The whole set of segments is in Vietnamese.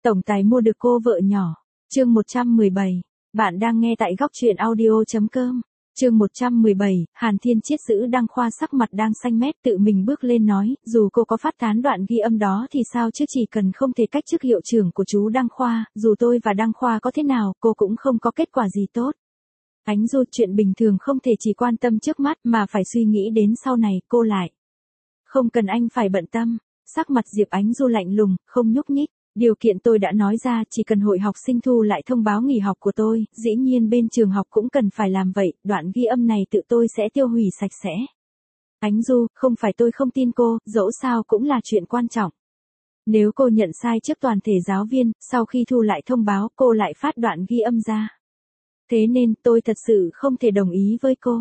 Tổng tài mua được cô vợ nhỏ. Chương 117. Bạn đang nghe tại góc truyện audio.com. Chương 117, Hàn Thiên Chiết giữ Đăng Khoa sắc mặt đang xanh mét tự mình bước lên nói, dù cô có phát tán đoạn ghi âm đó thì sao chứ, chỉ cần không thể cách chức hiệu trưởng của chú Đăng Khoa, dù tôi và Đăng Khoa có thế nào, cô cũng không có kết quả gì tốt. Ánh Du, chuyện bình thường không thể chỉ quan tâm trước mắt mà phải suy nghĩ đến sau này, cô lại. Không cần anh phải bận tâm. Sắc mặt Diệp Ánh Du lạnh lùng, không nhúc nhích. Điều kiện tôi đã nói ra, chỉ cần hội học sinh thu lại thông báo nghỉ học của tôi, dĩ nhiên bên trường học cũng cần phải làm vậy, đoạn ghi âm này tự tôi sẽ tiêu hủy sạch sẽ. Ánh Du, không phải tôi không tin cô, dẫu sao cũng là chuyện quan trọng. Nếu cô nhận sai trước toàn thể giáo viên, sau khi thu lại thông báo cô lại phát đoạn ghi âm ra. Thế nên tôi thật sự không thể đồng ý với cô.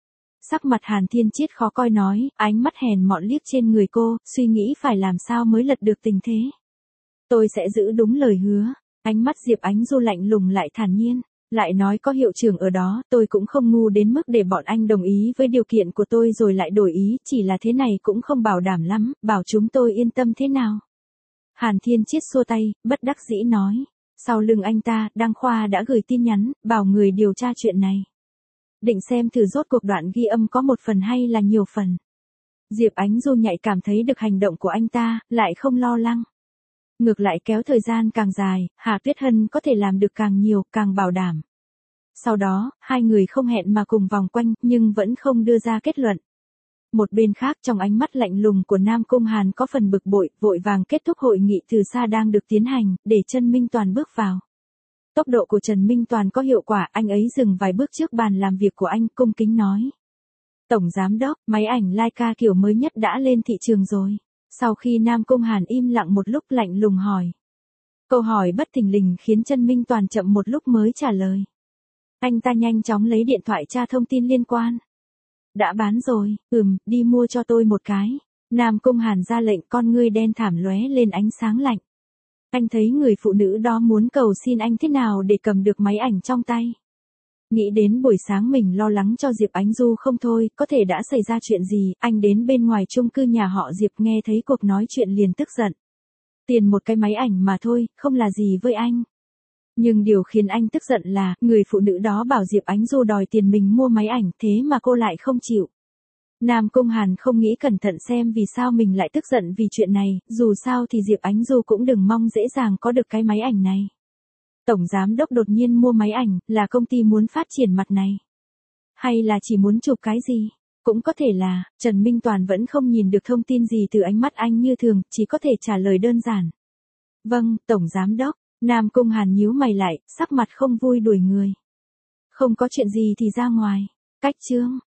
Sắc mặt Hàn Thiên Chiết khó coi nói, ánh mắt hèn mọn liếc trên người cô, suy nghĩ phải làm sao mới lật được tình thế. Tôi sẽ giữ đúng lời hứa. Ánh mắt Diệp Ánh Du lạnh lùng lại thản nhiên. Lại nói có hiệu trưởng ở đó, tôi cũng không ngu đến mức để bọn anh đồng ý với điều kiện của tôi rồi lại đổi ý, chỉ là thế này cũng không bảo đảm lắm, bảo chúng tôi yên tâm thế nào. Hàn Thiên Chiết xua tay, bất đắc dĩ nói. Sau lưng anh ta, Đăng Khoa đã gửi tin nhắn, bảo người điều tra chuyện này. Định xem thử rốt cuộc đoạn ghi âm có một phần hay là nhiều phần. Diệp Ánh Du nhạy cảm thấy được hành động của anh ta, lại không lo lắng. Ngược lại kéo thời gian càng dài, Hà Tuyết Hân có thể làm được càng nhiều, càng bảo đảm. Sau đó, hai người không hẹn mà cùng vòng quanh, nhưng vẫn không đưa ra kết luận. Một bên khác trong ánh mắt lạnh lùng của Nam Cung Hàn có phần bực bội, vội vàng kết thúc hội nghị từ xa đang được tiến hành, để Trần Minh Toàn bước vào. Tốc độ của Trần Minh Toàn có hiệu quả, anh ấy dừng vài bước trước bàn làm việc của anh, cung kính nói. Tổng Giám Đốc, máy ảnh Leica kiểu mới nhất đã lên thị trường rồi. Sau khi Nam Cung Hàn im lặng một lúc lạnh lùng hỏi. Câu hỏi bất thình lình khiến Trần Minh Toàn chậm một lúc mới trả lời. Anh ta nhanh chóng lấy điện thoại tra thông tin liên quan. Đã bán rồi, đi mua cho tôi một cái. Nam Cung Hàn ra lệnh, con ngươi đen thảm lóe lên ánh sáng lạnh. Anh thấy người phụ nữ đó muốn cầu xin anh thế nào để cầm được máy ảnh trong tay. Nghĩ đến buổi sáng mình lo lắng cho Diệp Ánh Du không thôi, có thể đã xảy ra chuyện gì, anh đến bên ngoài chung cư nhà họ Diệp nghe thấy cuộc nói chuyện liền tức giận. Tiền một cái máy ảnh mà thôi, không là gì với anh. Nhưng điều khiến anh tức giận là, người phụ nữ đó bảo Diệp Ánh Du đòi tiền mình mua máy ảnh, thế mà cô lại không chịu. Nam Cung Hàn không nghĩ cẩn thận xem vì sao mình lại tức giận vì chuyện này, dù sao thì Diệp Ánh Du cũng đừng mong dễ dàng có được cái máy ảnh này. Tổng Giám Đốc đột nhiên mua máy ảnh, là công ty muốn phát triển mặt này. Hay là chỉ muốn chụp cái gì? Cũng có thể là, Trần Minh Toàn vẫn không nhìn được thông tin gì từ ánh mắt anh như thường, chỉ có thể trả lời đơn giản. Vâng, Tổng Giám Đốc. Nam Cung Hàn nhíu mày lại, sắc mặt không vui đuổi người. Không có chuyện gì thì ra ngoài. Cách chương.